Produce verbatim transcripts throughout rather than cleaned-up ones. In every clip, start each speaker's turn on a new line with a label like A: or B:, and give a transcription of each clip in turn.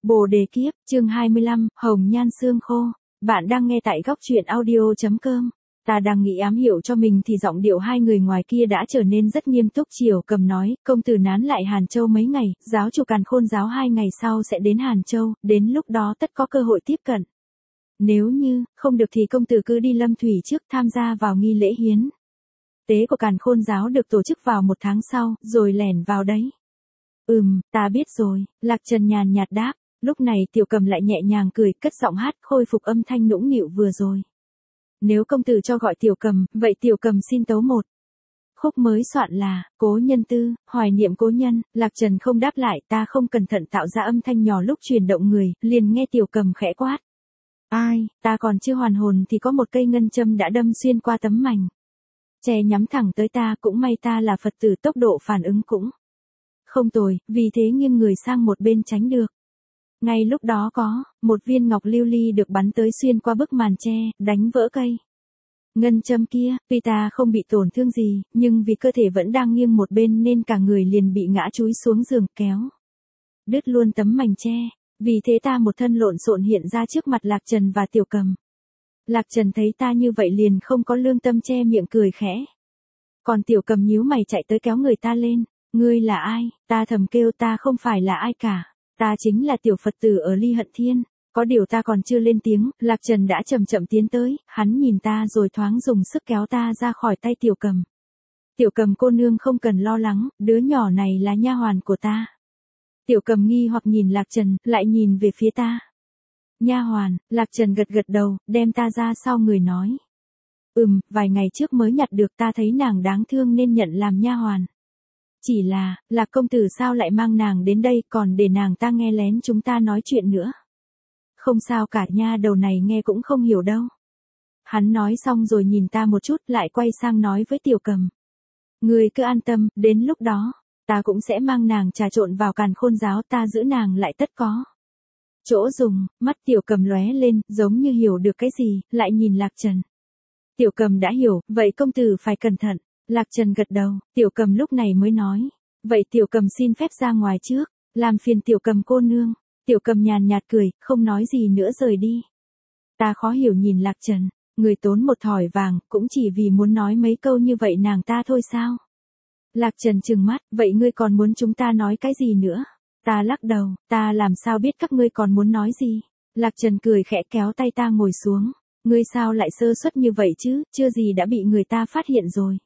A: Bồ đề kiếp, chương hai mươi lăm, hồng nhan xương khô. Bạn đang nghe tại góc truyện audio.com. Ta đang nghĩ ám hiệu cho mình thì giọng điệu hai người ngoài kia đã trở nên rất nghiêm túc. Triều Cầm nói, công tử nán lại Hàn Châu mấy ngày, giáo chủ Càn Khôn giáo hai ngày sau sẽ đến Hàn Châu, đến lúc đó tất có cơ hội tiếp cận. Nếu như, không được thì công tử cứ đi Lâm Thủy trước tham gia vào nghi lễ hiến tế của Càn Khôn giáo được tổ chức vào một tháng sau, rồi lẻn vào đấy. Ừm, ta biết rồi, Lạc Trần nhàn nhạt đáp. Lúc này Tiểu Cầm lại nhẹ nhàng cười, cất giọng hát, khôi phục âm thanh nũng nịu vừa rồi. Nếu công tử cho gọi Tiểu Cầm, vậy Tiểu Cầm xin tấu một khúc mới soạn là, Cố Nhân Tư, hoài niệm cố nhân. Lạc Trần không đáp lại, ta không cẩn thận tạo ra âm thanh nhỏ lúc truyền động người, liền nghe Tiểu Cầm khẽ quát. Ai, ta còn chưa hoàn hồn thì có một cây ngân châm đã đâm xuyên qua tấm mảnh che nhắm thẳng tới ta, cũng may ta là Phật tử, tốc độ phản ứng cũng không tồi, vì thế nghiêng người sang một bên tránh được. Ngay lúc đó có một viên ngọc lưu ly được bắn tới xuyên qua bức màn che, đánh vỡ cây ngân châm kia. Tuy ta không bị tổn thương gì, nhưng vì cơ thể vẫn đang nghiêng một bên nên cả người liền bị ngã chúi xuống giường, kéo đứt luôn tấm mảnh che. Vì thế ta một thân lộn xộn hiện ra trước mặt Lạc Trần và Tiểu Cầm. Lạc Trần thấy ta như vậy liền không có lương tâm, che miệng cười khẽ. Còn Tiểu Cầm nhíu mày chạy tới kéo người ta lên. Ngươi là ai? Ta thầm kêu, ta không phải là ai cả. Ta chính là tiểu Phật tử ở Ly Hận Thiên. Có điều ta còn chưa lên tiếng, Lạc Trần đã chậm chậm tiến tới, hắn nhìn ta rồi thoáng dùng sức kéo ta ra khỏi tay Tiểu Cầm. Tiểu Cầm cô nương không cần lo lắng, đứa nhỏ này là nha hoàn của ta. Tiểu Cầm nghi hoặc nhìn Lạc Trần, lại nhìn về phía ta. Nha hoàn. Lạc Trần gật gật đầu, đem ta ra sau người nói. Ừm, vài ngày trước mới nhặt được, ta thấy nàng đáng thương nên nhận làm nha hoàn. Chỉ là, Lạc công tử sao lại mang nàng đến đây, còn để nàng ta nghe lén chúng ta nói chuyện nữa. Không sao cả, nha đầu này nghe cũng không hiểu đâu. Hắn nói xong rồi nhìn ta một chút, lại quay sang nói với Tiểu Cầm. Ngươi cứ an tâm, đến lúc đó, ta cũng sẽ mang nàng trà trộn vào Càn Khôn giáo, ta giữ nàng lại tất có chỗ dùng. Mắt Tiểu Cầm lóe lên, giống như hiểu được cái gì, lại nhìn Lạc Trần. Tiểu Cầm đã hiểu, vậy công tử phải cẩn thận. Lạc Trần gật đầu, Tiểu Cầm lúc này mới nói. Vậy Tiểu Cầm xin phép ra ngoài trước, làm phiền Tiểu Cầm cô nương. Tiểu Cầm nhàn nhạt cười, không nói gì nữa rời đi. Ta khó hiểu nhìn Lạc Trần, người tốn một thỏi vàng, cũng chỉ vì muốn nói mấy câu như vậy nàng ta thôi sao? Lạc Trần trừng mắt, vậy ngươi còn muốn chúng ta nói cái gì nữa? Ta lắc đầu, ta làm sao biết các ngươi còn muốn nói gì? Lạc Trần cười khẽ kéo tay ta ngồi xuống. Ngươi sao lại sơ suất như vậy chứ, chưa gì đã bị người ta phát hiện rồi.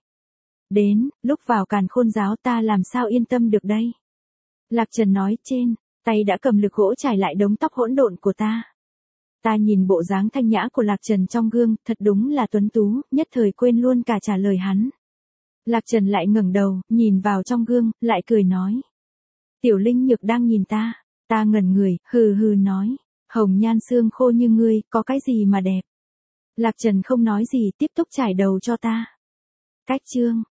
A: Đến, lúc vào Càn Khôn giáo ta làm sao yên tâm được đây? Lạc Trần nói, trên tay đã cầm lực gỗ chải lại đống tóc hỗn độn của ta. Ta nhìn bộ dáng thanh nhã của Lạc Trần trong gương, thật đúng là tuấn tú, nhất thời quên luôn cả trả lời hắn. Lạc Trần lại ngẩng đầu, nhìn vào trong gương, lại cười nói. Tiểu Linh Nhược đang nhìn ta. Ta ngẩn người, hừ hừ nói. Hồng nhan xương khô như ngươi, có cái gì mà đẹp? Lạc Trần không nói gì, tiếp tục chải đầu cho ta. Cách chương.